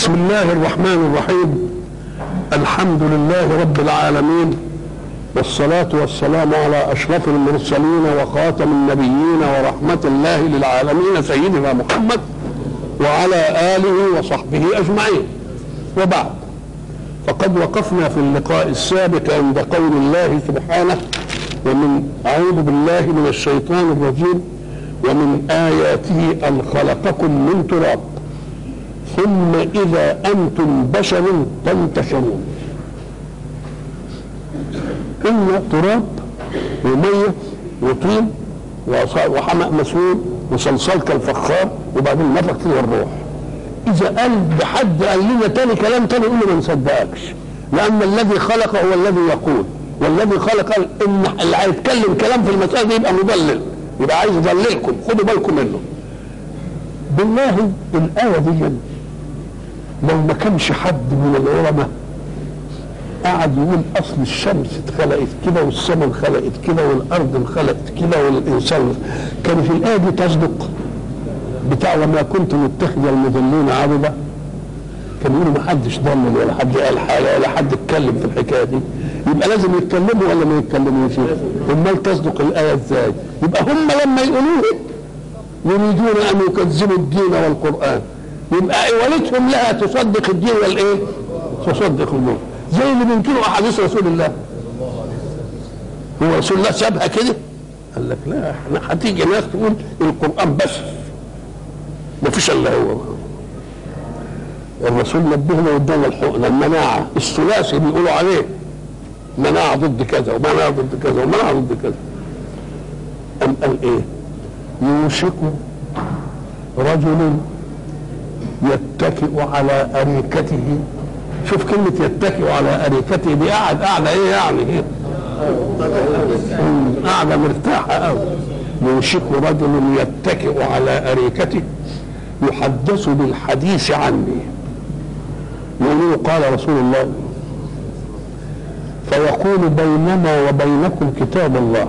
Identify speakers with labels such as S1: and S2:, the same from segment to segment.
S1: بسم الله الرحمن الرحيم. الحمد لله رب العالمين، والصلاة والسلام على أشرف المرسلين وخاتم النبيين ورحمة الله للعالمين سيدنا محمد وعلى آله وصحبه أجمعين. وبعد، فقد وقفنا في اللقاء السابق عند قول الله سبحانه: ومن أعوذ بالله من الشيطان الرجيم: ومن آياته أن خلقكم من تراب ثم إذا أنتم بشر تنتشرون. إن تراب ومية وطين وحمأ مسنون وصلصال كالفخار وبعدين نفخ فيه الروح. إذا قال بحد قال لنا تاني كلام تاني قلنا ما نصدقكش، لأن الذي خلق هو الذي يقول، والذي خلق قال إن اللي هيتكلم كلام في المسألة دي يبقى مضلل، يبقى عايز يضللكم، خدوا بالكم منه. بالله الآية دي لو ما كانش حد من العلماء قعد يقول اصل الشمس اتخلقت كده والسماء اتخلقت كده والارض اتخلقت كده والانسان، كانت الايه دي تصدق بتاع وما كنت متخذ المضلين عضدا. كان يقولوا ما حدش ضلل ولا حد قال حاجه ولا حد اتكلم في الحكايه دي، يبقى لازم يتكلموا ولا ما يتكلموش؟ امال تصدق الايه ازاي؟ يبقى هم لما يقولوه يريدون ان يكذبوا الدين والقران، يبقى اولتهم لها تصدق الدين والايه؟ تصدق النور، زي اللي بينكروا احاديث رسول الله. هو رسول الله سابها كده؟ قال لك لا، احنا هتيجي ناس تقول القران بس ما فيش الا هو. الرسول نبهنا وادانا الحقنه المناعه الثلاثي بيقولوا عليه مناعه ضد كذا ومناعه ضد كذا ومناعه ضد كذا. قال ايه؟ يوشك رجل يتكئ على أريكته. شوف كلمة يتكئ على أريكته دي، قاعدة ايه يعني؟ قاعدة مرتاحة أوي. يوشك رجل يتكئ على أريكته يحدث بالحديث عني. يقول قال رسول الله، فيقول بيننا وبينكم كتاب الله،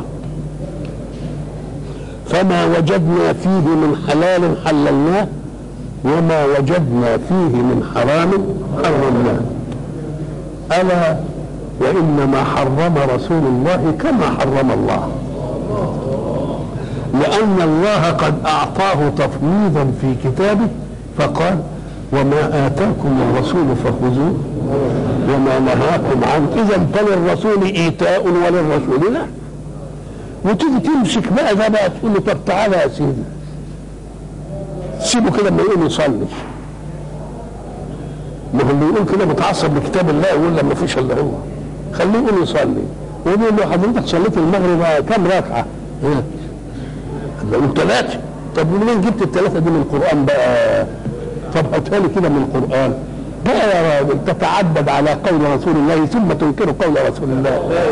S1: فما وجدنا فيه من حلال حللناه وما وجدنا فيه من حرام حرمناه. ألا وإنما حرم رسول الله كما حرم الله، لأن الله قد أعطاه تفويضا في كتابه فقال: وما آتاكم الرسول فخذوه وما نهاكم عنه. إذا فللرسول إيتاء وللرسول لا. وتيجي تمسك بقى ده بقى تقول له طب تعالى يا سيدي سيبه كده ما يقول يصلي. ما هو اللي يقول كده متعصب لكتاب الله يقول لما فيش الا هو، خليه يقول يصلي. ويقول له حضرتك صليت المغرب كم ركعه؟ قال 3. طب منين جبت ال3 دي من القران بقى؟ طب هاتها لي كده من القران بقى يا راجل. تتعبد على قول رسول الله ثم تنكر قول رسول الله.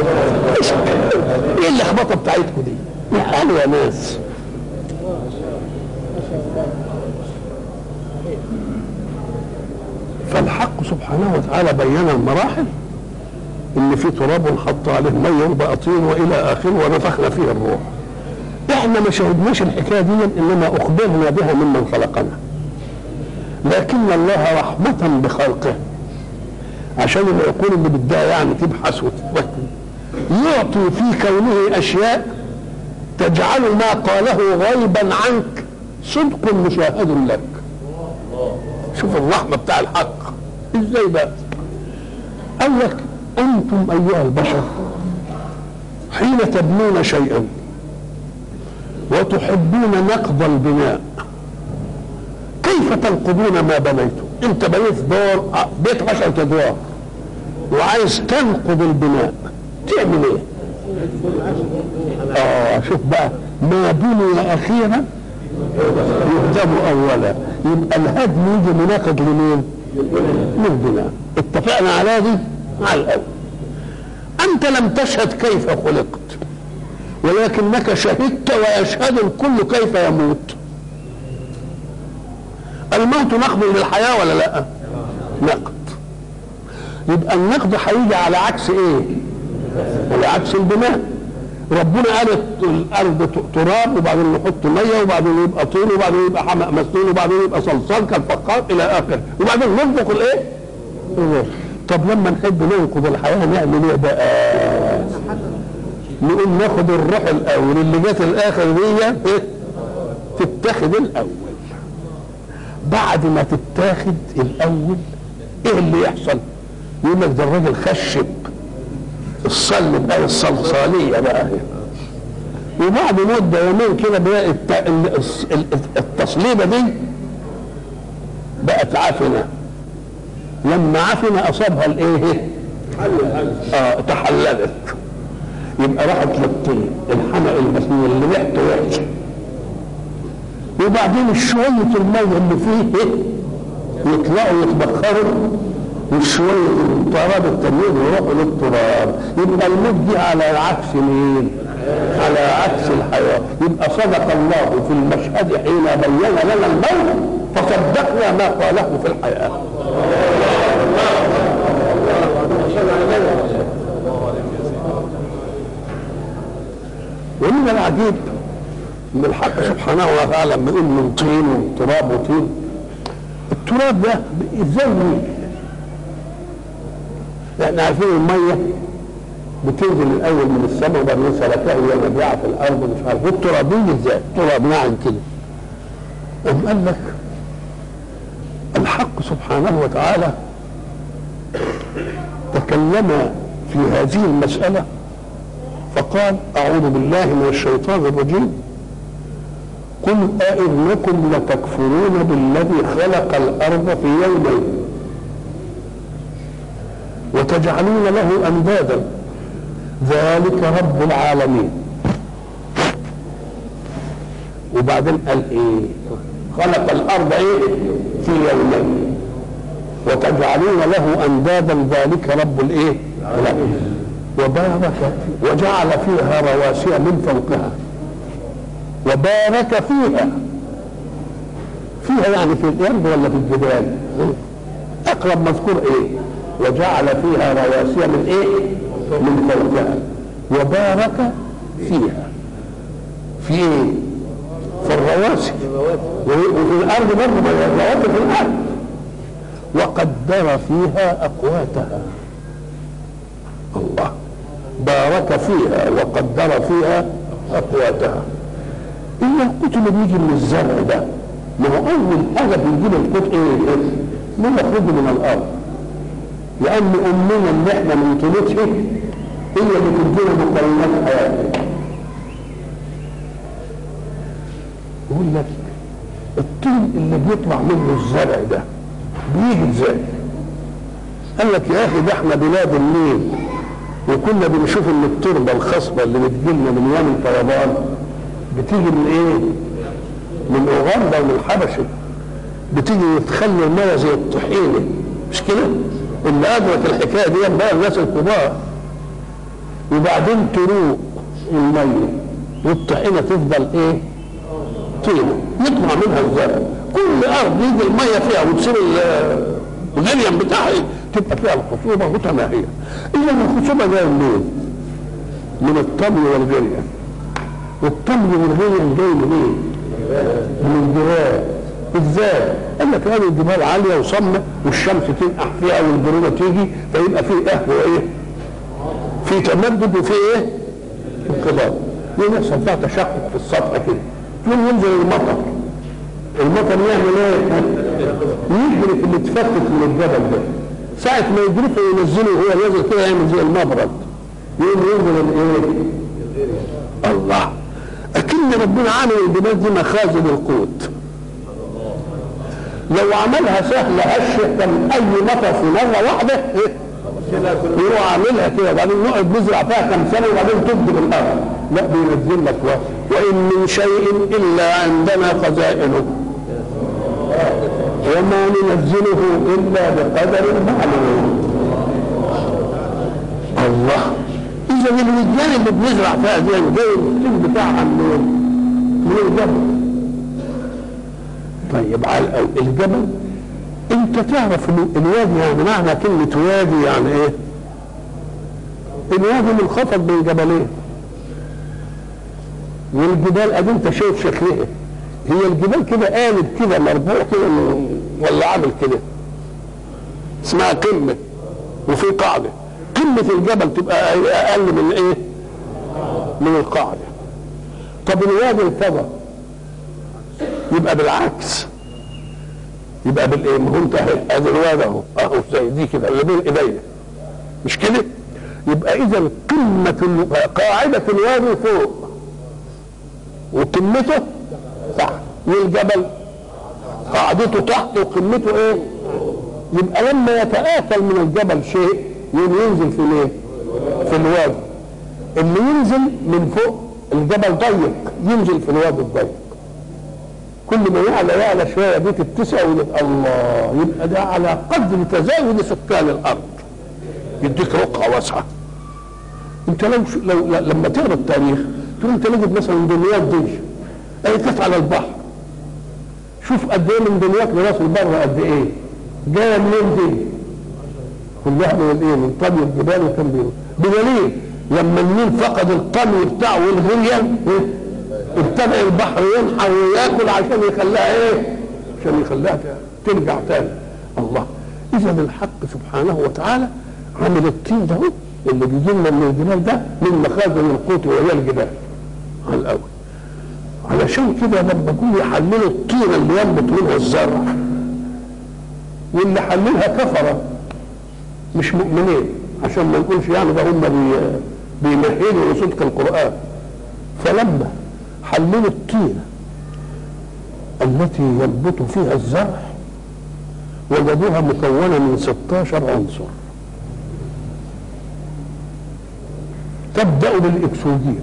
S1: ايه اللخبطه بتاعتكم دي؟ قالوا يا ناس. فالحق سبحانه وتعالى بين المراحل، ان في تراب ونحط عليه ميه وبقى طين والى اخره ونفخنا فيه الروح. احنا ما شاهدناش الحكايه دي، انما اخبرنا بها ممن خلقنا. لكن الله رحمه بخلقه عشان العقول اللي بدها يعني تبحث وتتوكل يعطي في كونه اشياء تجعل ما قاله غيبا عنك صدق مشاهد لك. شوف الرحمة بتاع الحق ازاي بقى. قال لك: انتم ايها البشر حين تبنون شيئا وتحبون نقض البناء كيف تنقضون ما بنيتم؟ انت بنيت دور بيت 10 ادوار وعايز تنقض البناء، تعمل ايه؟ شوف بقى، ما بني اخيرا يهدم اولا. يبقى الهدم يجي مناقض لمين؟ للبناء. اتفقنا على دي على الاول. انت لم تشهد كيف خلقت، ولكنك شهدت ويشهد الكل كيف يموت. الموت نقض للحياه ولا لا؟ نقض. يبقى النقض هيجي على عكس ايه؟ على عكس البناء. ربنا قال الارض تراب وبعدين نحط ميه وبعدين يبقى طين وبعدين يبقى حمأ مسنون وبعدين يبقى صلصال كالفخار الى اخره وبعدين ننفخ الايه؟ طب لما نحب ننقذ الحياه نعمل ايه بقى؟ نقوم ناخد الروح الاول اللي جت الاخر دي تتاخد الاول. بعد ما تتاخد الاول ايه اللي يحصل؟ يقول لك ده الراجل خشب الصلب بقى الصلصاليه بقى، وبعد مده يومين كده بقى التصليبه دي بقت عفنه. لما عفنه اصابها الايه؟ تحللت. يبقى راحت للطين الحمأ المسنون اللي ريحته وحشه، وبعدين شويه الميه اللي فيه يطلعوا يتبخروا وشويه التراب التانيين يروحوا للتراب. يبقى الموت دي على عكس مين؟ على عكس الحياه. يبقى صدق الله في المشهد حين بين لنا الموت فصدقنا ما قاله في الحياه. ومن العجيب ان الحق سبحانه وتعالى لما يقول من طين وتراب وطين، التراب ده ازاي يجي؟ احنا عارفين الميه بتنزل الاول من السماء وبعدين سلكها وهي مبيعه في الارض ومش عارف التراب يجي ازاي؟ التراب ناعم كده. قام قال لك الحق سبحانه وتعالى تكلم في هذه المساله فقال أعوذ بالله من الشيطان الرجيم قل أئنكم لتكفرون بالذي خلق الأرض في يومين وتجعلون له أندادا ذلك رب العالمين. وبعدين قال إيه؟ خلق الأرض إيه؟ في يومين وتجعلون له أندادا ذلك رب الإيه؟ العالمين. وبارك وجعل فيها رواسي من فوقها وبارك فيها يعني في الارض ولا في الجبال؟ اقرب مذكور ايه؟ وجعل فيها رواسي من ايه؟ من فوقها وبارك فيها في ايه؟ في الرواسي وفي الارض برضه الرواسي في الارض وقدر فيها اقواتها. الله بارك فيها وقدر فيها اقواتها. الا القوت اللي بيجي من الزرع ده ما هو اول حاجه بيجي له القوت ايه؟ ما يخرج من الارض، لان امنا اللي احنا من طولتها هي اللي بتدينا مكونات حياتنا. يقول لك الطين اللي بيطلع منه الزرع ده بيجي ازاي؟ قال لك يا اخي ده احنا بلاد النيل وكنا بنشوف ان التربه الخصبه اللي بتجيلنا من يوم الفيضان بتيجي من ايه؟ من اوغندا ومن الحبشه، بتيجي تخلي الميه زي الطحينه مش كده؟ اللي ادرك الحكايه دي بقى الناس الكبار. وبعدين تروق الميه والطحينه تفضل ايه؟ طينه يطلع منها الزرع. كل ارض يجي الميه فيها وتصير الغليان بتاعها تبقى فيها الخصوبه متناهيه. اذا الخصوبه جايه منين؟ من الطمي والغليان. والطمي والغليان جاي منين؟ من الجبال. ازاي؟ قال لك هذه الجبال عاليه وصمه والشمس تنقح فيها والبروده تيجي فيبقى فيه قهوه ايه؟ في تمدد وفي ايه؟ انقباض. يحصل فيها تشقق في السطح كده. يوم ينزل المطر يعمل ايه؟ يجري اللي اتفتت من الجبل ده. ساعة ما يجرفه وينزله وهو نازل كده يعمل زي المبرد. يقوم ينزل الايه؟ الله. أكن ربنا عامل الجبال دي مخازن القوت. لو عملها سهلة هشة كان أي مطر في مرة واحدة يروح عاملها كده وبعدين نقعد نزرع فيها كم سنة وبعدين تبدو الأرض. لا بينزل لك وإن من شيء إلا عندنا خزائنه وما ننزله الا بقدر معلوم. الله. اذا الوديان اللي بنزرع فيها دي جاي الطين بتاعها من الجبل. طيب على الجبل انت تعرف الوادي يعني معنى كلمه وادي يعني ايه؟ الوادي منخفض بين جبلين والجبال ادي انت شايف شكلها، هي الجبال كده قالب كده مربوع كده ولا عامل كده، اسمها قمه وفي قاعده. قمه الجبل تبقى اقل من ايه؟ من القاعده. طب الوادي الفضل يبقى بالعكس، يبقى بالايه؟ ما هو انت ادي الوادي اهو زي دي كده اللي بين ايديا، مش كده؟ يبقى اذا قمه قاعده الوادي فوق وقمته تحت، والجبل قاعدته تحت وقمته ايه؟ يبقى لما يتآكل من الجبل شيء ينزل في الايه؟ في الوادي. اللي ينزل من فوق الجبل ضيق ينزل في الوادي الضيق. كل ما يعلى شويه دي تتسع ويبقى الله، يبقى ده على قدر تزايد سكان الارض يديك رقعه واسعه. انت لو لما تقرا التاريخ تقول تجد مثلا دمياط دي اي كانت على البحر، شوف قد ايه من دمياط لراس البر قد ايه، جايه منين دي؟ كلها من الايه؟ من طمي الجبال وكان بيقول بدليل لما النيل فقد الطمي بتاعه والغليان ابتدأ البحر ينحر وياكل عشان يخليها ايه؟ عشان يخليها ترجع تاني. الله، اذا الحق سبحانه وتعالى عمل الطين ده اللي بيجي لنا من الجبال ده من مخازن القوت وهي الجبال على الاول. علشان كده لما يكونوا يحللوا الطينه اللي ينبت منها الزرع، واللي حللها كفره مش مؤمنين، عشان ما نقولش يعني ده هم بيمهلوا لصدق القران. فلما حللوا الطينه التي ينبت فيها الزرع وجدوها مكونه من 16 عنصر. تبدأ بالاكسجين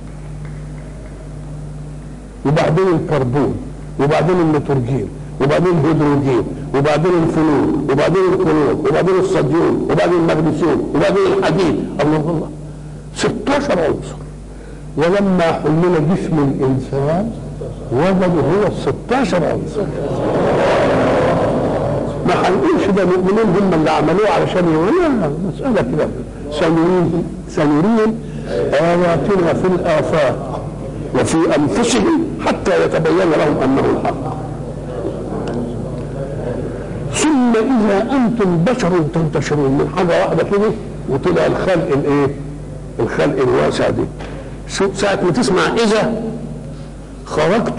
S1: وبعدين الكربون وبعدين النيتروجين وبعدين الهيدروجين وبعدين الفلور وبعدين الكلور وبعدين الصوديوم وبعدين المغنيسيوم وبعدين الحديد. الله 16 عنصر. ولما حلل جسم الانسان وجدوا هو 16 عنصر. ما هنقولش ده مؤمنين هم اللي عملوه علشان يقولوا مسألة كده. سنريهم آياتنا في الآفاق وفي أنفسهم حتى يتبين لهم أنه الحق. ثم إذا أنتم بشر تنتشرون من حاجة واحدة كده وطلع الخلق الإيه؟ الخلق الواسع دي. ساعة ما تسمع إذا خرجت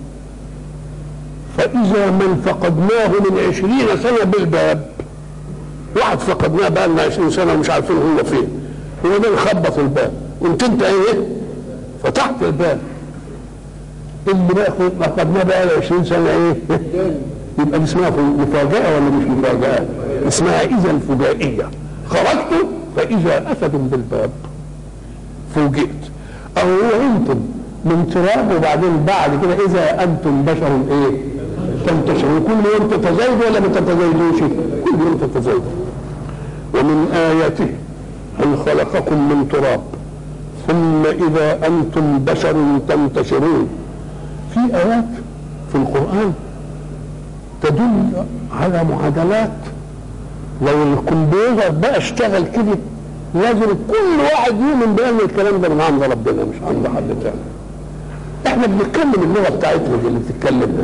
S1: فإذا من فقدناه من 20 سنة بالباب، واحد فقدناه بقى لنا 20 سنة ومش عارفين هو فين، هو ده يخبط الباب وانت ايه؟ فتحت الباب. اللي بقى فقدناه بقى له 20 سنة ايه؟ يبقى دي اسمها مفاجأة ولا مش مفاجأة؟ اسمها إذا الفجائية. خرجت فإذا أسد بالباب فوجئت. أو هو أنتم من تراب وبعدين بعد كده إذا أنتم بشر إيه؟ تنتشرون. كل يوم تتزايدوا ولا ما تتزايدوش؟ كل يوم تتزايدوا. ومن آياته أن خلقكم من تراب ثم إذا أنتم بشر تنتشرون. في آيات في القرآن تدل على معادلات لو الكمبيوتر بقى اشتغل كده لازم كل واحد يؤمن بأن الكلام ده من عند ربنا مش عند حد تاني. احنا بنتكلم اللغة بتاعتنا دي اللي بتتكلمها،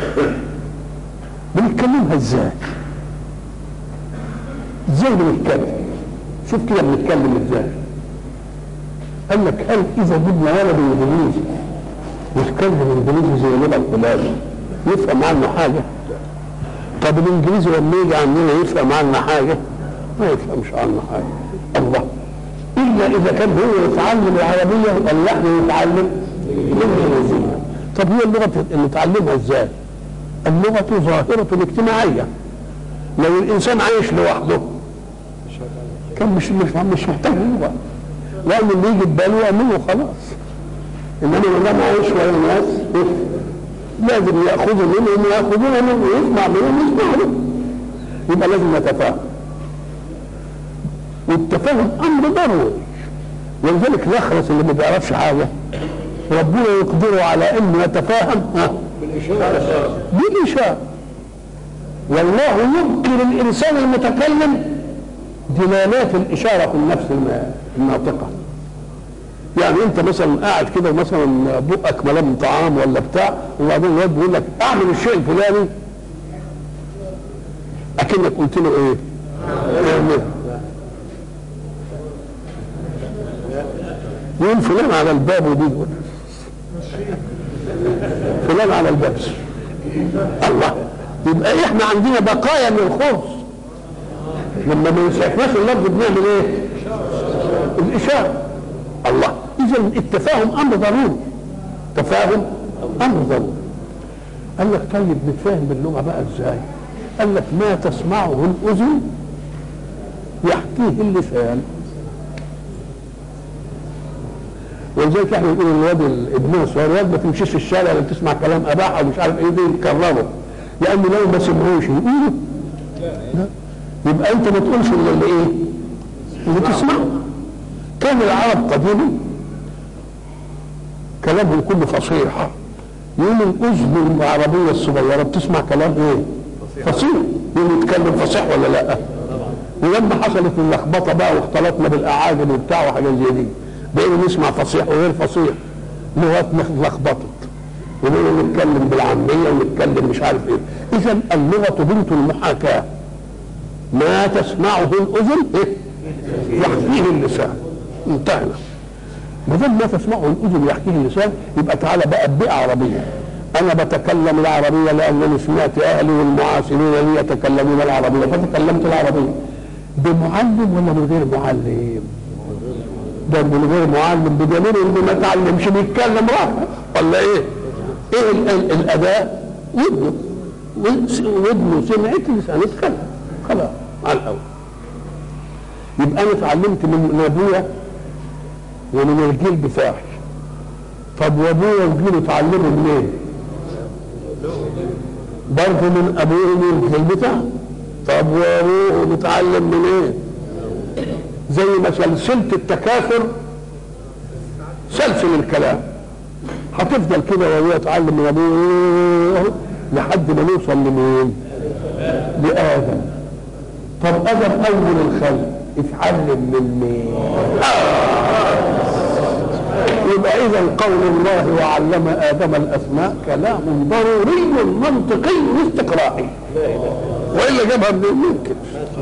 S1: بنتكلمها ازاي؟ ازاي بنتكلم؟ شوف كده بنتكلم ازاي؟ قال لك هل اذا جبنا ولد انجليزي ويتكلم انجليزي زي اللغة الفلاني يفهم عنه حاجة؟ طب الانجليزي لما يجي عندنا يفهم عنا حاجة؟ ما يفهمش عنا حاجة. الله، الا اذا كان هو يتعلم العربية ولا احنا نتعلم الانجليزية. طب هي اللغة اللي نتعلمها ازاي؟ اللغة ظاهرة اجتماعية. لو الانسان عايش لوحده كان مش محتاج لغة، لان اللي يجي بباله يعمله خلاص. انما لما عايش ويا ناس لازم ياخذوا منهم وياخذون منهم ويسمع منهم ويسمع منهم. يبقى لازم نتفاهم، والتفاهم امر ضروري. ولذلك الاخرس اللي ما بيعرفش حاجه ربنا يقدره على انه يتفاهم بالاشاره. والله يذكر الانسان المتكلم دلالات الاشاره في النفس الناطقه. يعني انت مثلا قاعد كده ومثلا بقك ملام طعام ولا بتاع، وبعدين الواد بيقول لك اعمل الشيء الفلاني، اكنك قلت له ايه؟ اعمل. يقول فلان على الباب، ودي فلان على الباب. الله، يبقى احنا عندنا بقايا من الخبز، لما ما يسعفناش اللفظ بنعمل ايه؟ الاشاره. الله، اذا التفاهم امر ضروري، تفاهم امر ضروري. قال لك طيب نتفاهم باللغه بقى ازاي؟ قال لك ما تسمعه الاذن يحكيه اللسان. ولذلك احنا بنقول الواد ابننا الصغير، الواد ما تمشيش في الشارع ولا تسمع كلام اباحه ومش عارف ايه، دي يكرره، لانه لو ما سمعوش يقولوا لا. يبقى انت ما تقولش الا اللي ايه؟ اللي تسمعه. كان العرب قديما كلامهم كله فصيح، يقول الاذن العربيه الصغيره بتسمع كلام ايه؟ فصيح. يقول يتكلم فصيح ولا لا؟ ولما حصلت اللخبطه بقى واختلطنا بالاعاجم وبتاع وحاجات زي دي، بقينا نسمع فصيح وغير فصيح، لغتنا لخبطت، وبقينا نتكلم بالعاميه ونتكلم مش عارف ايه. اذا اللغه بنت المحاكاه، ما تسمعه الاذن ايه؟ يحكيه اللسان. انتهينا. ما دام ما تسمعه الاذن يحكيه اللسان، يبقى تعالى بقى بيئه عربيه. انا بتكلم العربيه لانني سمعت اهلي والمعاصرين لي يتكلمون العربيه، فتكلمت العربيه. بمعلم ولا من غير معلم؟ ده من غير معلم، بدليل انه ما تعلمش بيتكلم راحه ولا ايه؟ ايه الاداء؟ ودنه سمعت، لسان اتكلم، خلاص على الاول. يبقى انا اتعلمت من ابويا ومن الجيل بتاعي. طب وابويا وجيله اتعلموا منين؟ برضه من ابوه ومن الجيل بتاعه. طب وابوه متعلم من ايه؟ زي ما سلسله التكاثر سلسل الكلام، هتفضل كده وابويا يتعلم من ابوه لحد ما نوصل لمين؟ لادم. طب ادم اول الخلق اتعلم من مين؟ يبقى اذا قول الله وعلم ادم الاسماء كلام ضروري منطقي استقرائي، والا جابها منين؟ ممكن.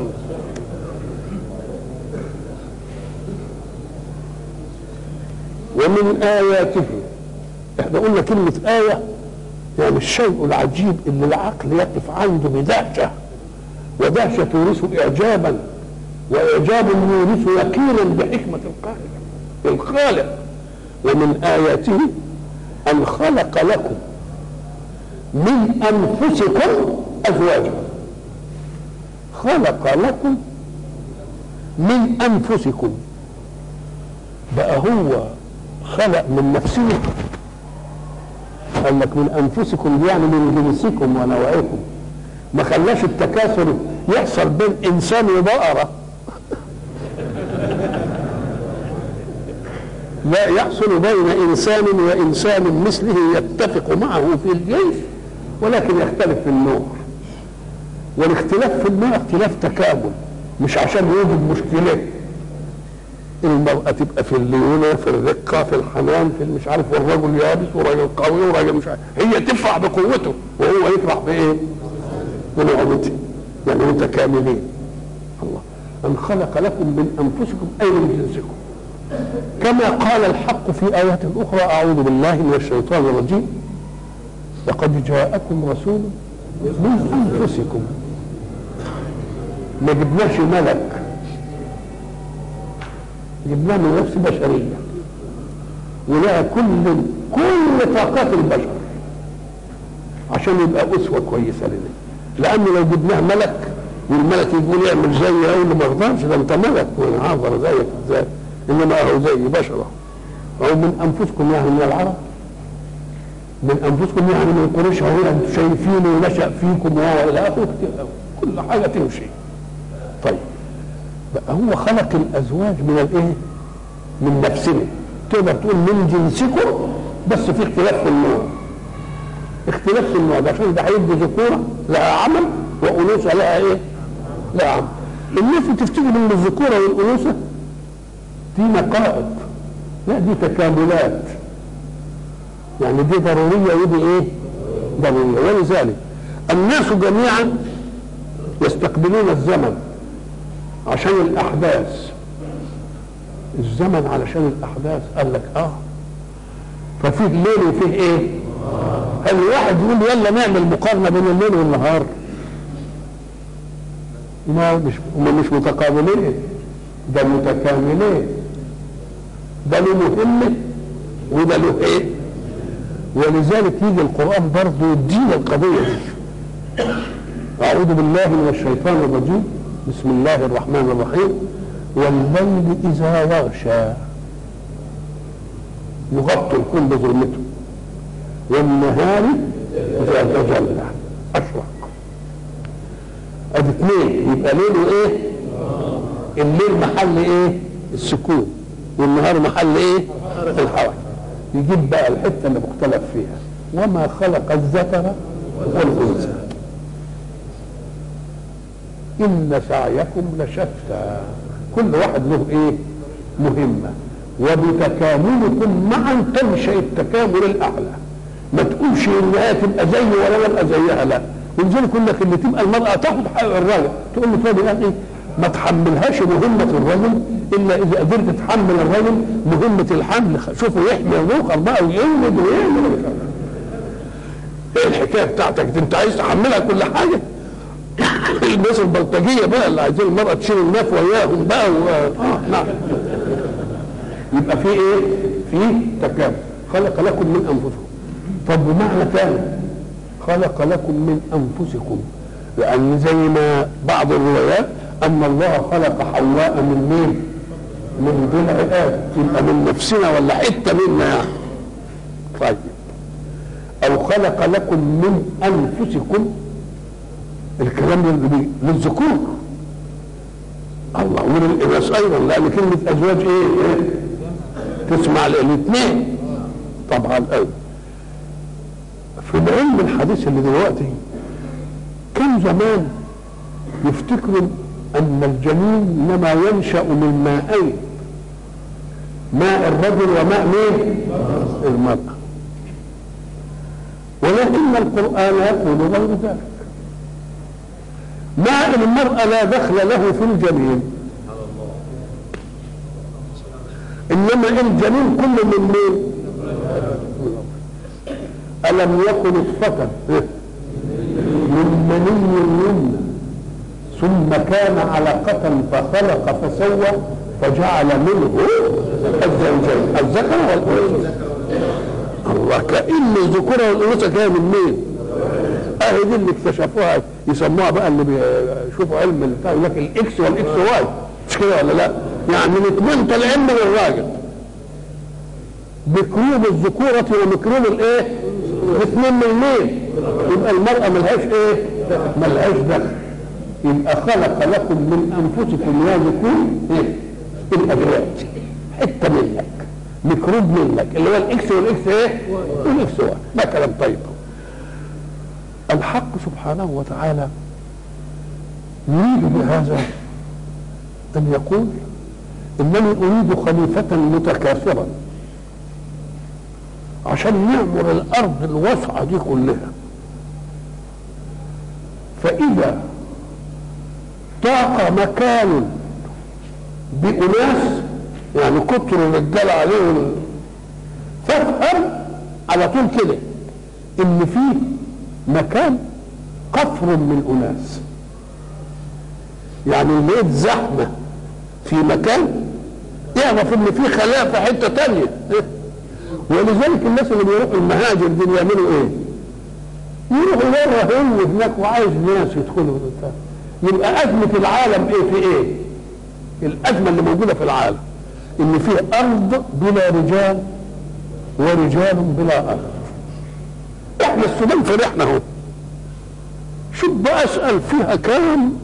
S1: ومن اياته، احنا قلنا كلمه ايه يعني الشيء العجيب اللي العقل يقف عنده بدهشه، ودهشه تورث اعجابا، واعجاب يورث يقينا بحكمه الخالق. ومن آياته أن خلق لكم من أنفسكم أزواجا. خلق لكم من أنفسكم، بقى هو خلق من نفسه. قال لك من أنفسكم يعني من جنسكم ونوعكم، ما خلاش التكاثر يحصل بين إنسان وبقرة. لا يحصل بين إنسان وإنسان مثله يتفق معه في الجنس، ولكن يختلف في النوع. والاختلاف في النوع اختلاف تكامل، مش عشان يوجد مشكلة. المرأة تبقى في الليونة، في الرقة، في الحنان، في مش عارف، والرجل يابس وراجل قوي وراجل مش عارف، هي تفرح بقوته وهو يفرح بإيه؟ بنعمته، يعني متكاملين. الله أن خلق لكم من أنفسكم أي من جنسكم، كما قال الحق في آيات أخرى: أعوذ بالله من الشيطان الرجيم، لقد جاءكم رسول من أنفسكم. ما جبناش ملك، جبناه من نفس بشرية ولها كل طاقات البشر عشان يبقى أسوة كويسة لنا. لأنه لو جبناه ملك والملك يقول يعمل زي أول ما اقدرش، ده أنت ملك وأنا عاذر زيك إزاي؟ انما هو زي بشره. او من انفسكم يعني من العرب، من انفسكم يعني من قريش، هو انتم شايفينه ونشا فيكم وهو الى اخره، كل حاجه تمشي. طيب بقى هو خلق الازواج من الايه؟ من نفسنا. تقدر تقول من جنسكم، بس في اختلاف في النوع. اختلاف في النوع ده عشان ده هيدي ذكوره لها عمل وانوثه لها ايه؟ لها عمل. الناس تفتكر ان الذكوره والانوثه دي نقائض، لا دي تكاملات، يعني دي ضرورية ودي ايه؟ ضرورية. ولذلك الناس جميعا يستقبلون الزمن عشان الأحداث. الزمن علشان الأحداث، قال لك ففيه الليل وفيه ايه؟ هل الواحد يقول يلا نعمل مقارنة بين الليل والنهار؟ ما مش متقابلين، ده متكاملين، ده له مهمة وده له ايه؟ ولذلك يجي القرآن برضه يدينا القضية دي. أعوذ بالله من الشيطان الرجيم، بسم الله الرحمن الرحيم. والليل إذا يغشى يغطي الكون بظلمته، والنهار إذا تجلى أشرق. أدي اثنين، يبقى ليل وإيه؟ الليل محل إيه؟ السكون، والنهار محل إيه؟ الحركة. يجيب بقى الحتة اللي مختلف فيها، وما خلق الذكر والأنثى إن سعيكم لشتى. كل واحد له ايه؟ مهمة، وبتكاملكم معا تنشأ التكامل الأعلى. ما تقولش إنها تبقى زي ولا تبقى زيها، لا. ولذلك يقول لك اللي تبقى المرأة تاخد حق الراجل، تقول له طب يا أخي ما تحملهاش مهمة الرجل إلا إذا قدرت تحمل الرجل مهمة الحمل. شوفوا يحمل الرخر بقى ويولد ويعمل. إيه الحكاية بتاعتك دي؟ أنت عايز تحملها كل حاجة؟ الناس البلطجيه بقى اللي عايزين المرأة تشيل الناف وياهم بقى نعم. يبقى في ايه؟ في تكامل. خلق لكم من انفسكم. طب بمعنى ثاني خلق لكم من انفسكم، لان زي ما بعض الروايات ان الله خلق حواء من مين؟ من ضلع ادم، يبقى من نفسنا ولا حته منا يعني. طيب او خلق لكم من انفسكم، الكلام للذكور الله، وللإناث أيضا، لأن كلمة أزواج إيه؟ تسمع للاثنين طبعا. أيضا في العلم الحديث اللي دلوقتي كان زمان يفتكروا أن الجنين إنما ينشأ من مائين، ماء الرجل وماء مين؟ المرأة. ولكن القرآن يقول غير ذلك. ماء المرأة لا دخل له في الجنين، إنما الجنين كله من مين؟ ألم يكن نطفة من مني يمنى ثم كان علقة فخلق فسوى فجعل منه الزوجين الذكر والأنثى. الله، كأن الذكورة والأنثى كانوا من مين؟ اهي دي اللي اكتشفوها، يسموها بقى اللي بيشوفوا علم اللي بتاع، يقول لك الاكس والاكس واي، مش كده ولا لا؟ يعني الاثنين طالعين من الراجل، ميكروب الذكورة وميكروب الايه؟ الاثنين من مين؟ يبقى المرأة ملهاش ايه؟ ملهاش دخل. يبقى خلق لكم من انفسكم يا ذكور ايه؟ الابنات، حتة منك، ميكروب منك اللي هو الاكس والاكس ايه؟ والاكس واي. ده كلام طيب. الحق سبحانه وتعالى يريد بهذا أن يقول إنني أريد خليفة متكاثرا عشان يعمر الأرض الواسعة دي كلها. فإذا ضاق مكان بأناس، يعني كتر الرجال عليهم، فافهم على طول كده إن فيه مكان قفر من أناس. يعني لقيت زحمة في مكان يعرف ان في خلاء في حتة تانية. ولذلك الناس اللي بيروحوا المهاجر دي بيعملوا ايه؟ يروحوا بره هو هناك وعايز ناس يدخلوا بتاع. يبقى أزمة العالم ايه في ايه؟ الأزمة اللي موجودة في العالم ان فيه أرض بلا رجال ورجال بلا أرض. احنا السودان فرحنا اهو، شوف بقى اسأل فيها كام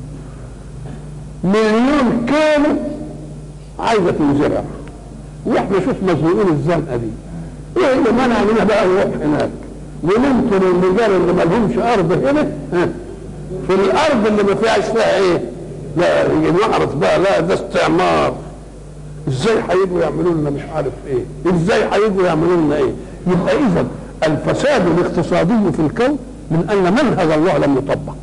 S1: مليون كيلو عايزة تنزرع، واحنا شوف مزنوقين الزنقة دي. ايه اللي منع منها بقى نروح هناك وننطر الرجال اللي ما لهمش ارض هنا في الارض اللي ما فيهاش فيها ايه؟ لا نعرف بقى، لا ده استعمار. ازاي هيجوا يعملوا لنا مش عارف ايه، ازاي هيجوا يعملوا لنا ايه. يبقى اذا الفساد الاقتصادي في الكون من ان منهج الله لم يطبق.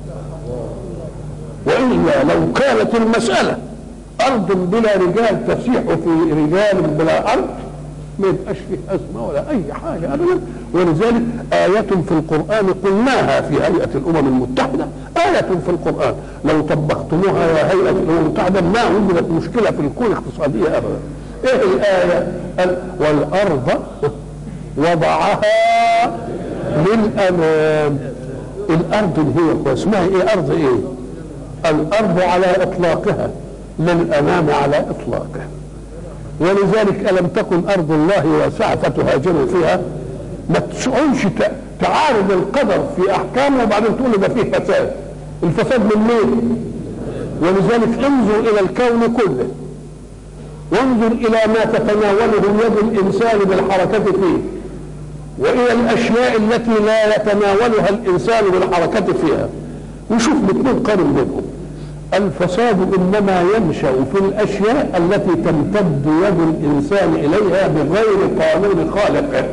S1: والا لو كانت المساله ارض بلا رجال تسيح في رجال بلا ارض ما يبقاش فيه ازمه ولا اي حاجه ابدا. ولذلك ايه في القران قلناها في هيئه الامم المتحده، ايه في القران لو طبقتموها يا هيئه الامم المتحده ما وجدت مشكله في الكون اقتصاديه ابدا. ايه الايه؟ والارض وضعها للامام. الارض اللي هي اسمها ايه؟ ارض ايه؟ الارض على اطلاقها، للامام على اطلاقها. ولذلك الم تكن ارض الله واسعه فتهاجروا فيها. ما تشعرش تعارض القدر في احكامه وبعدين تقول ده فيه فساد. الفساد من مين؟ ولذلك انظر الى الكون كله، وانظر الى ما تتناوله يد الانسان بالحركه فيه، والى الاشياء التي لا يتناولها الانسان بالحركه فيها، وشوف الاثنين قارن بينهم. الفساد انما ينشا في الاشياء التي تمتد يد الانسان اليها بغير قانون خالقه،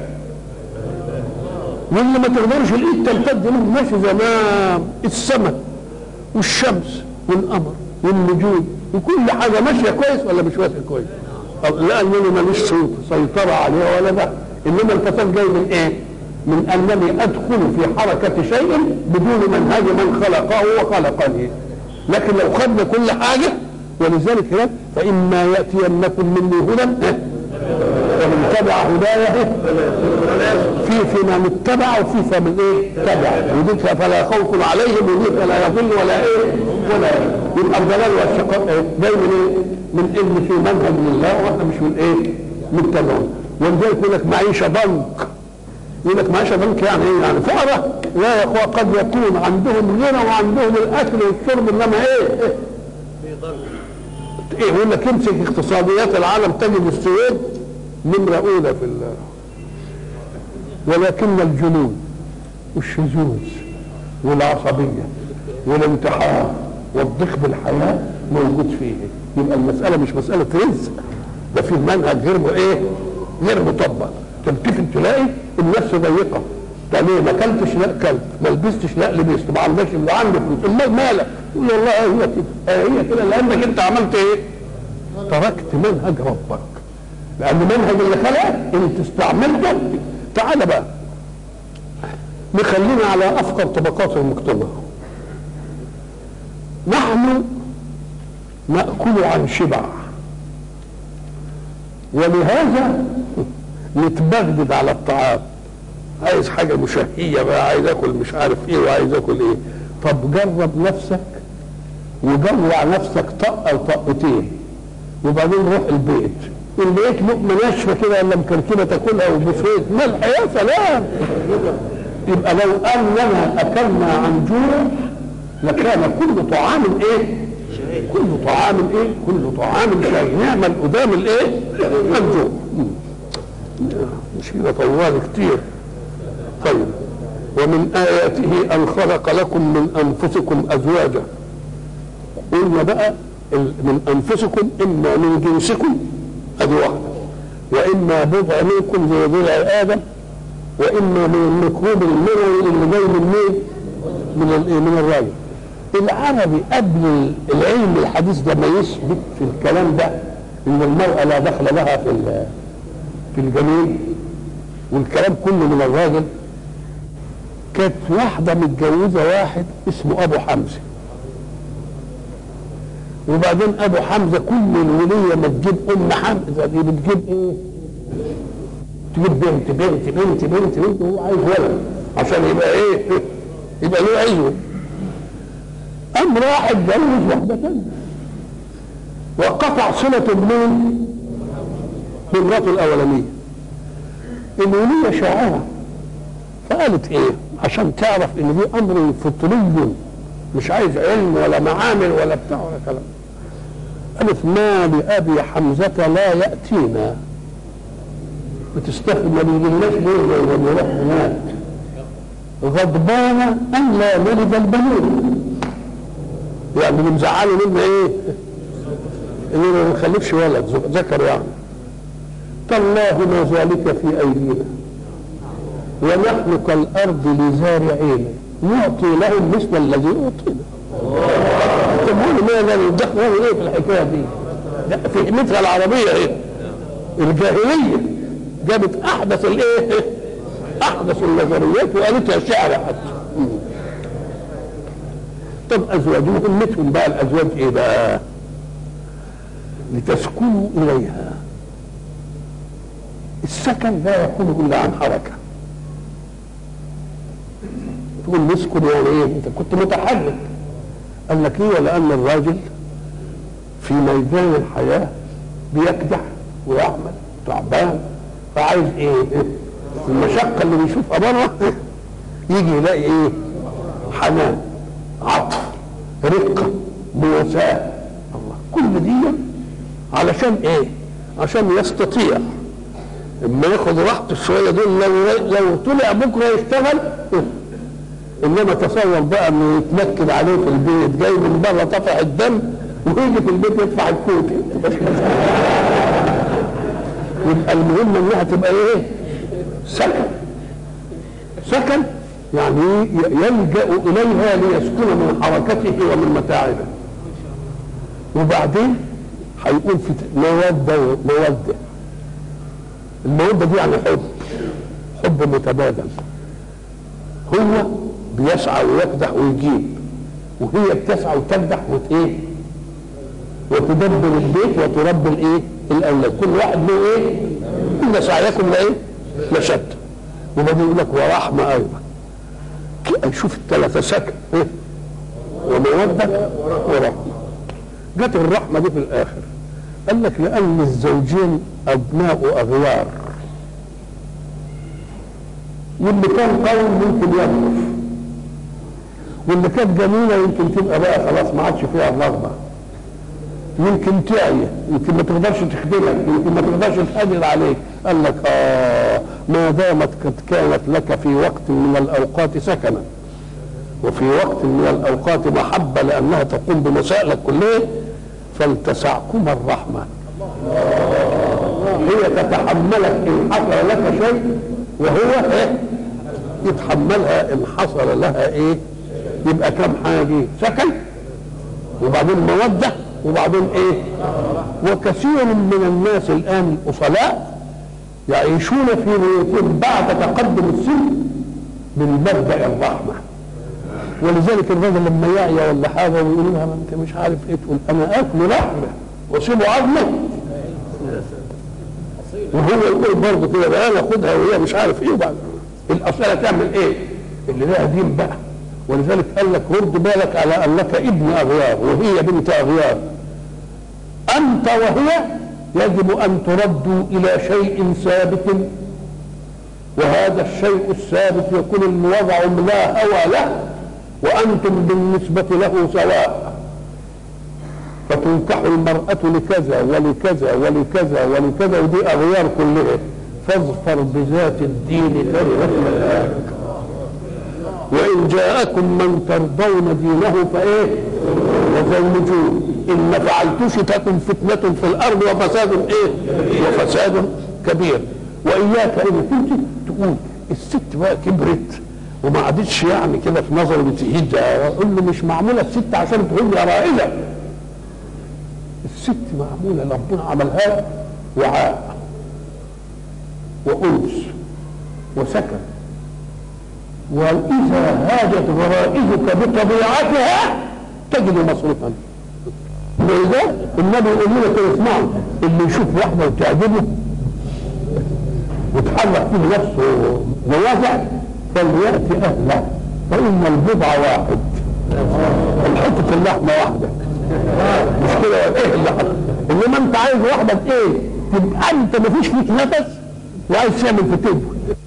S1: واللي ما تقدرش الايد تمتد منه ماشي زمان. السماء والشمس والقمر والنجوم وكل حاجه ماشيه كويس ولا مش ماشيه كويس؟ لانني ماليش سيطره عليها ولا ده. انما الفساد جاي من ايه؟ من انني ادخل في حركه شيء بدون منهج من خلقه وخلقني. لكن لو خدنا كل حاجه، ولذلك هناك فاما ياتينكم مني هدى ومن تبع هدايه في من اتبع وفي فمن ايه؟ تبع، وديك فلا خوف عليهم وديك فلا يضل ولا ايه ولا ايه. يبقى الضلال والشقاء جاي من ايه؟ من ان في منهج لله واحنا مش من ايه؟ من تبعه. ولذلك يقول لك معيشه ضنك. يقول لك معيشه ضنك يعني ايه؟ يعني فقراء. لا يا اخوه، قد يكون عندهم غنى وعندهم الاكل والشرب، انما ايه؟ ايه يقول لك امسك اقتصاديات العالم تجد السويد نمره اولى في ولكن الجنون والشذوذ والعصبيه والانتحار والضيق بالحياه موجود فيه. يبقى المساله مش مساله رزق، ده في منهج غير مطبق. تلتفت تلاقي الناس ضيقه. ليه ما اكلتش؟ لا اكلت. ما لبستش؟ لا لبست. ما عندكش؟ اللي عنده فلوس. امال مالك؟ يقول والله هي كده، هي كده، لانك انت عملت ايه؟ تركت منهج ربك. لان منهج اللي خلقك انت استعملته. تعال بقى نخلينا على افقر طبقات المجتمع. نحن ناكل عن شبع، ولهذا نتبغدد على الطعام. عايز حاجه مشهيه بقى، عايز اكل مش عارف ايه وعايز اكل ايه. طب جرب نفسك وجوع نفسك طقه او طقتين وبعدين روح البيت. البيت لقمه ناشفه كده ولا مكركبه تاكلها وبفيت ملح، يا سلام. يبقى لو اننا اكلنا عن جوع لكان كل طعام ايه؟ كل طعام ايه؟ كل طعام شيء. نعمل قدام الايه؟ الجوع. مش كده طوال كتير. طيب، ومن آياته أن خلق لكم من أنفسكم أزواجا. قلنا بقى من أنفسكم إما من جنسكم أدي واحدة، وإما بضع منكم زي بضع آدم، وإما من الميكروب المنوي اللي جاي من مين؟ من الراجل. العربي قبل العلم الحديث ده ما يثبت في الكلام ده إن المرأة لا دخل لها في الجنين والكلام كله من الراجل. كانت واحدة متجوزة واحد اسمه أبو حمزة، وبعدين أبو حمزة كل الولية ما تجيب أم حمزة دي بتجيب إيه؟ تجيب بنت بنت بنت بنت بنت، وهو عايز ولد عشان يبقى إيه؟ يبقى له عزوة. قام راح اتجوز واحدة تانية وقطع صلة من مراته الأولانية. الولية شاعرة فقالت ايه عشان تعرف ان دي امر فطري مش عايز علم ولا معامل ولا بتاع ولا كلام. قالت ما لأبي حمزة لا يأتينا، بتستخدم ما بيجيلناش ليه زي ما بيروح هناك غضبان ان لا نلد البنون. يعني اللي مزعله منا ايه؟ اللي ما بنخلفش ولد ذكر يعني. تالله ما ذلك في ايدينا ونحن كالارض لزارعين نعطي لهم مثل الذي اعطينا. تقول ماذا الدخل ايه في الحكايه دي؟ في مثل العربيه ايه؟ الجاهليه جابت احدث الايه؟ احدث النظريات وقالتها شعر حتى. طب ازواج مهمتهم بقى الازواج ايه بقى؟ لتسكنوا اليها. السكن لا يكون الا عن حركه. تقول نسكن يعني ايه؟ انت كنت متحرك. قال لك ايه؟ ولان الراجل في ميدان الحياه بيكدح ويعمل تعبان فعايز ايه؟ المشقه اللي بيشوفها بره يجي يلاقي ايه؟ حنان، عطف، رقه، مواساه. الله كل دي علشان ايه؟ عشان يستطيع اما ياخد راحته شويه دول لو طلع بكره يشتغل. انما تصور بقى انه يتنكد عليه في البيت جاي من بره طفح الدم ويجي في البيت يدفع الكوت. يبقى المهم انها تبقى ايه؟ سكن. سكن يعني يلجأ اليها ليسكن من حركته ومن متاعبه. وبعدين هيقول في موده. الموده دي يعني حب متبادل. هو بيسعى ويكدح ويجيب وهي بتسعى وتكدح وايه؟ وتدبر البيت وتربي الايه؟ الاولاد. كل واحد له ايه؟ ان سعيكم لايه؟ لشتى. وبعدين يقول لك ورحمه ايضا. شوف الثلاثه سكن ايه؟ وموده ورحمه. جت الرحمه دي في الاخر. قال لك لان الزوجين ابناء اغيار. واللي كان قوي ممكن يضعف واللي كانت جميله يمكن تبقى بقى خلاص ما عادش فيها الرغبه. يمكن تعيا، يمكن ما تقدرش تخدمك، يمكن ما تقدرش تقدر عليك. قال لك ما دامت قد كانت لك في وقت من الاوقات سكنا وفي وقت من الاوقات محبه لانها تقوم بمسائلك كلها فلتسعكما الرحمه. هي تتحملك ان حصل لك شيء وهو يتحملها ان حصل لها ايه؟ يبقى كم حاجه؟ سكن وبعدين موده وبعدين ايه؟ وكثير من الناس الان الاصلاء يعيشون في بيوتهم بعد تقدم السن بالمبدا الرحمه. ولذلك الرجل لما يعيا ولا حاجه ويقول لها ما انت مش عارف ايه تقول انا اكل لحمه واسيبه عظمه. وهو يقول برضه كده بقى انا اخدها وهي مش عارف ايه. وبعد الاصاله تعمل ايه؟ اللي لها دين بقى. ولذلك قال لك رد بالك على انك ابن اغيار وهي بنت اغيار. انت وهي يجب ان تردوا الى شيء ثابت وهذا الشيء الثابت يكون الوضع لا هوى له وانتم بالنسبه له سواء. فتنكح المرأة لكذا ولكذا ولكذا ولكذا ودي أغيار كلها. فاظفر بذات الدين تربت وإن جاءكم من ترضون دينه فإيه؟ وزوجوه. إن ما فعلتوش تكن فتنة في الأرض وفساد إيه؟ وفساد كبير. وإياك إن كنت تقول الست بقى كبرت وما عادتش يعني كده في نظري بتهدها. أقول له مش معمولة الست عشان تقول يا رائدة. الست معمولة ربنا عملها وعاء وأنس وسكن. وإذا هاجت غرائزك بطبيعتها تجد مصروفا. لذا النبي يقول لنا كده اسمعوا اللي يشوف واحدة وتعجبه وتحرك فيه نفسه ووضع فليأتي أهله فإن البضع واحد. الحتة اللحمة واحدة مش كده ايه اللي حصل. انما انت عايز واحده ايه؟ تبقى انت ما فيش فيك نفس وعايز تعمل في تبه.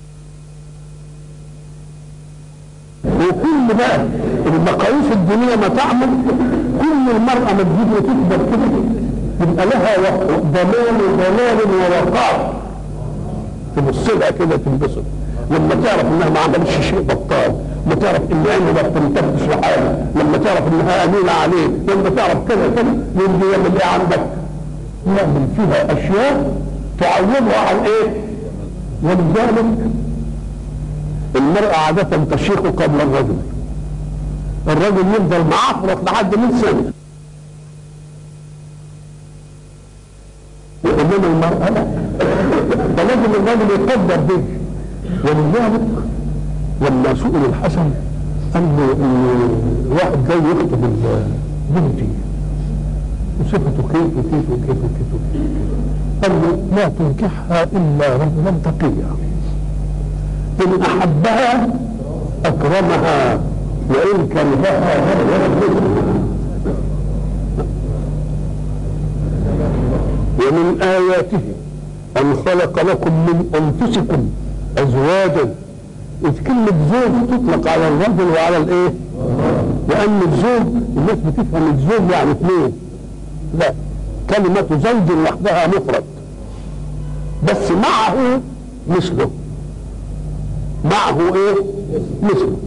S1: وكل بقى المقاييس الدينيه ما تعمل كل المراه ما تجيب وتكبر كده يبقى لها ضمان ووقار. تبص لها كده تنبسط لما تعرف انها ما عملتش شيء بطال، لما تعرف ان عينها ما بتمتدش لحالها، لما تعرف انها امينه عليك، لما تعرف كذا كذا يجي يعمل ايه عندك؟ يعمل فيها اشياء تعودها عن ايه؟ ولذلك المرأة عادة تشيخ قبل الرجل. الرجل يفضل معفرط لحد 100 سنة، وإنما المرأة لا. فلازم الرجل يقدر به. ولذلك لما سئل الحسن قال له ان واحد جاي يخطب بنتي وصفته كيف وكيف وكيف وكيف، قال له لا تنكحها الا رجلا تقيا، ان احبها اكرمها وان كرهها يرفضها. ومن اياته ان خلق لكم من انفسكم ازواجا. إذ كلمة زوج تطلق على الرجل وعلى الايه؟ لأن الزوج الناس بتفهم الزوج يعني اثنين، لا، كلمة زوج لوحدها مفرد بس معه مثله، معه ايه؟ مثله.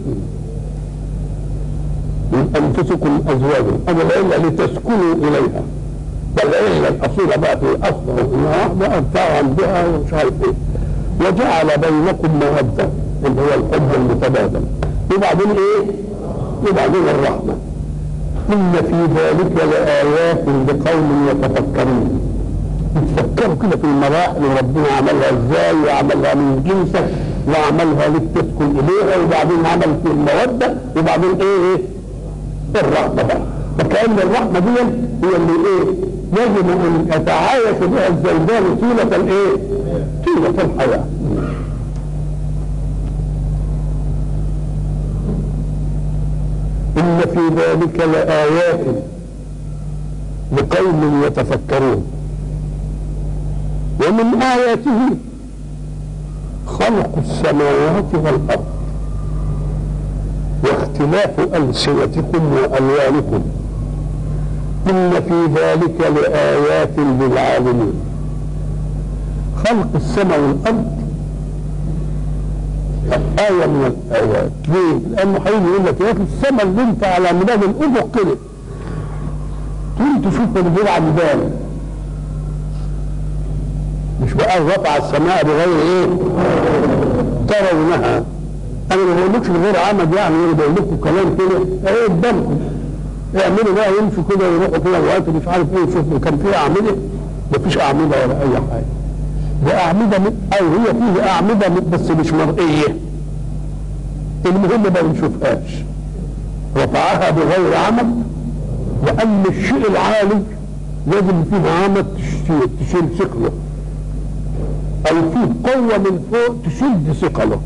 S1: من أنفسكم أزواجا، أنا العلة لتسكنوا إليها، والعلة الأصيلة بقى في الأصل إنها واحدة أرتاع بها ومش عارف إيه، وجعل بينكم مودة اللي هو الحب المتبادل، وبعدين ايه؟ وبعدين الرحمة. إن في ذلك لآيات لقوم يتفكرون، يتفكروا كده في المراحل وربنا عملها ازاي، وعملها من جنسك، وعملها لتسكن إليها، وبعدين عمل في المودة، وبعدين ايه؟ الرحمة بقى. فكأن الرحمة دي هي اللي ايه؟ يجب أن يتعايش بها الزوجان طيلة الايه؟ طيلة الحياة. إن في ذلك لآيات لقوم يتفكرون. ومن آياته خلق السماوات والأرض واختلاف ألسنتكم وألوانكم إن في ذلك لآيات للعالمين. خلق السماء والأرض آية من الآيات. ليه؟ لأنه هيجي يقول لك يا أخي السماء اللي أنت على مداد الأفق كده تقول تشوف من غير عمدان، مش بقى رفع السماء بغير إيه؟ ترونها. أنا ما بقولكش بغير عمد، يعني أنا بقول لكم كلام كده إيه قدامكم، اعملوا بقى يمشوا كده ويروحوا كده وقت مش عارف إيه، شوفوا كان فيها أعمدة؟ مفيش أعمدة ولا أي حاجة. ده أعمدة أو هي فيه أعمدة بس مش مرئية، المهم ما نشوفهاش. رفعها بغير عمد لأن الشيء العالي لازم فيه عمد تشيل ثقله، أو فيه قوة من فوق تشد ثقله.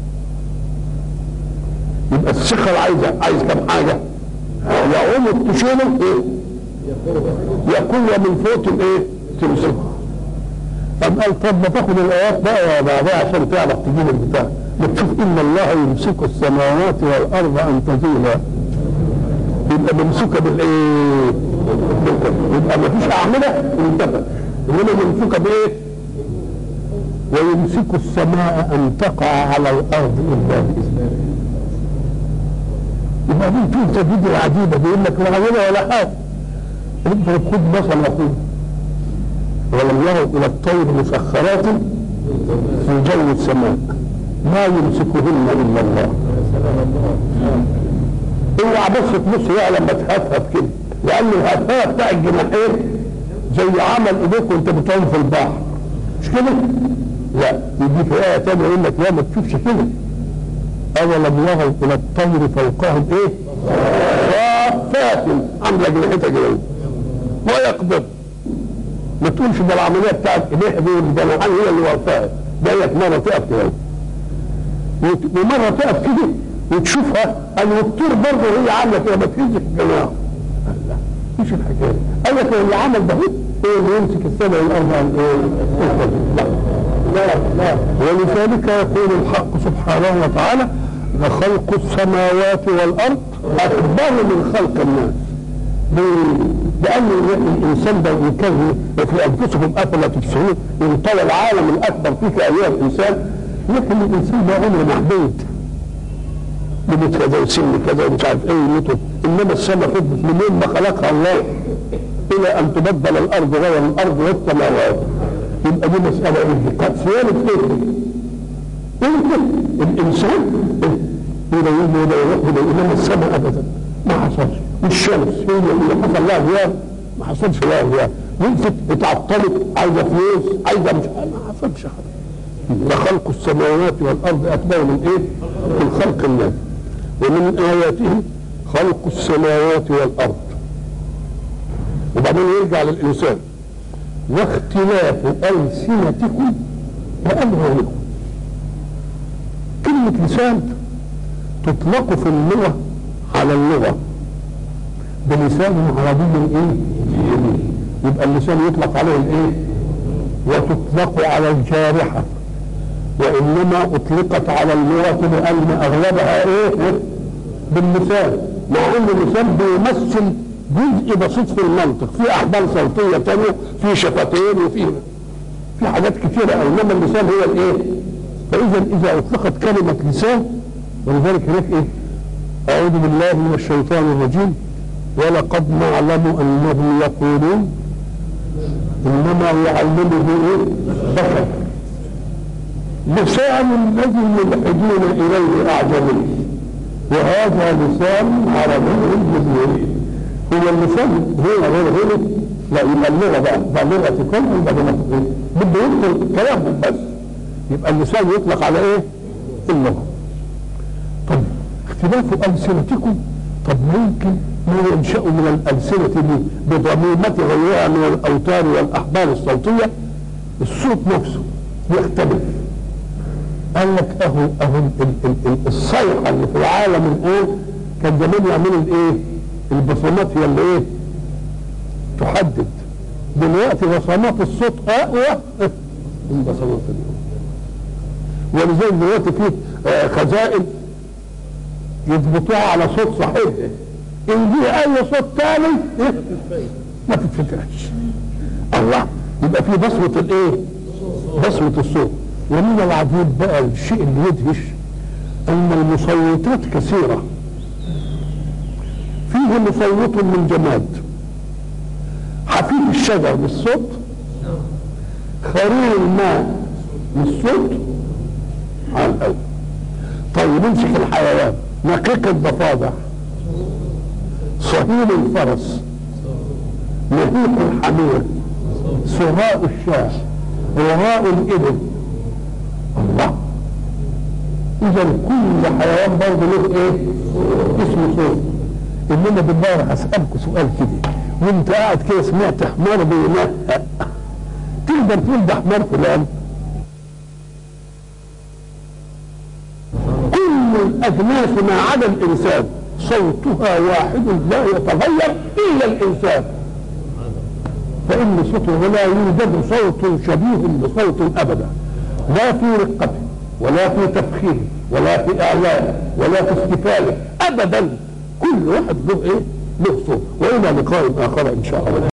S1: يبقى الثقل عايز كم حاجة؟ يا عمد تشيله إيه؟ يا قوة من فوق إيه؟ تمسكه. طب قال طب ما تاخد الآيات بقى بعدها عشان تعرف تجيب البتاع. بتشوف إن الله يمسك السماوات والأرض أن تزولا، يبقى ممسوكة بالإيه؟ يبقى ما فيش أعمدة انتفت، إنما ممسوكة بإيه؟ ويمسك السماء أن تقع على الأرض إلا بإذنه. يبقى دي في التجديد العجيبة بيقول لك لا عملها ولا حاجة. أنت خد مثلا يقول ولم يروا إلى الطير مسخرات في جو السماء ما يمسكهن إلا الله. اوعى بس تبص بقى لما تهفهف كده، لأن الهفهفة بتاع الجناحين زي عمل إيديك وأنت بتعوم في البحر، مش كده؟ لا، يجي في آية تانية يقول لك لا ما تشوفش كده. أولم يروا إلى الطير فوقهم إيه؟ صافات عاملة جناحتها كده ويقبض. ما تقولش ده العملية بتاعت إيديها دي والجناحين هي اللي وقفها، جاية مرة تقف كده ومرة تقف كده وتشوفها الوتور برضه هي عامله كده ما تهزش الجناح. لا مش الحكايه، قال لك اللي عمل ده ايه اللي يمسك السماء والارض عن ايه؟ لا ولذلك يقول الحق سبحانه وتعالى لخلق السماوات والارض اكبر من خلق الناس. لأن الإنسان ده يكذب في أنفسهم أفلا تبصرون، ينطوى العالم الأكبر فيك أيها الإنسان، لكن الإنسان ده عمره محدود، يموت كذا وسن كذا ومش عارف إيه يموت، إنما السماء فضلت منين ما خلقها الله الى ان تبدل الارض غير الارض والسماوات. يبقى دي مساله ايه؟ قد سياله ايه؟ الانسان ولا يوم ولا يروح ولا ينام السماء ابدا، ما حصلش. والشمس هي اللي حصل لها غياب، ما حصلش لها غياب. ينفت اتعطلت، عايزه فلوس، عايزه مش، ما حصلش حاجه. لخلق السماوات والارض اكبر من ايه؟ من خلق الناس. ومن اياته خلق السماوات والارض. وبعدين يرجع للانسان واختلاف السنتكم والوانكم. كلمه لسان تطلق في اللغه على اللغه بلسان عربي ايه؟ يبقى اللسان يطلق عليه الايه؟ وتطلق على الجارحه، وانما اطلقت على اللغه لان اغلبها ايه؟ باللسان، مع ان اللسان بيمثل جزء بسيط في المنطق، في احبال صوتيه ثانيه، في شفتين، في حاجات كثيره، انما اللسان هو الايه؟ فاذا اذا اطلقت كلمه لسان، ولذلك هناك ايه؟ اعوذ بالله من الشيطان الرجيم ولقد نعلم انهم يقولون انما يعلمه ايه؟ بشر. لسان الذي يلحدون اليه اعجمي وهذا لسان عربي مبين. هو اللسان هنا غير هنا؟ لا، يبقى اللغه بقى لغه كل بده ينقل كلامهم بس. يبقى اللسان يطلق على ايه؟ اللغه. طب اختلاف السنتكم، طب ممكن ما ينشأ من الألسنة بضميمة غيرها من الأوتار والأحبال الصوتية، الصوت نفسه يختلف. قال لك اهو الصيحة اللي في العالم الآن كان زمان يعملوا الايه؟ البصمات هي اللي ايه؟ تحدد. دلوقتي بصمات الصوت اقوى من بصمات اليوم. ولذلك دلوقتي في خزائن يضبطوها على صوت صاحبها، ان جه اي صوت ثاني ما تتفتحش. الله، يبقى في بصمه الايه؟ بصمه الصوت. ومن العجيب بقى الشيء اللي يدهش ان المصوتات كثيره. فيه مصوت من جماد، حفيد الشجر بالصوت، خرير الماء بالصوت على الاول. طيب امسك الحيوان، نقيق الضفادع، صهيل الفرس، نهيق الحمير، سراء الشاة، وراء الإبل. الله، إذا كل حيوان برضه له إيه؟ اسمه صوت. إنما بالله هسألكوا سؤال كده، وأنت قاعد كده سمعت حمار بينهق، تقدر تقول ده حمار فلان؟ كل الأجناس ما عدا الإنسان صوتها واحد لا يتغير إلا الإنسان، فإن صوته ولا يوجد صوت شبيه بصوت أبدا، لا في رقته ولا في تفخيمه ولا في إعلائه ولا في استفاله أبدا. كل واحد له إيه؟ له صوت. وإلى لقاء آخر إن شاء الله.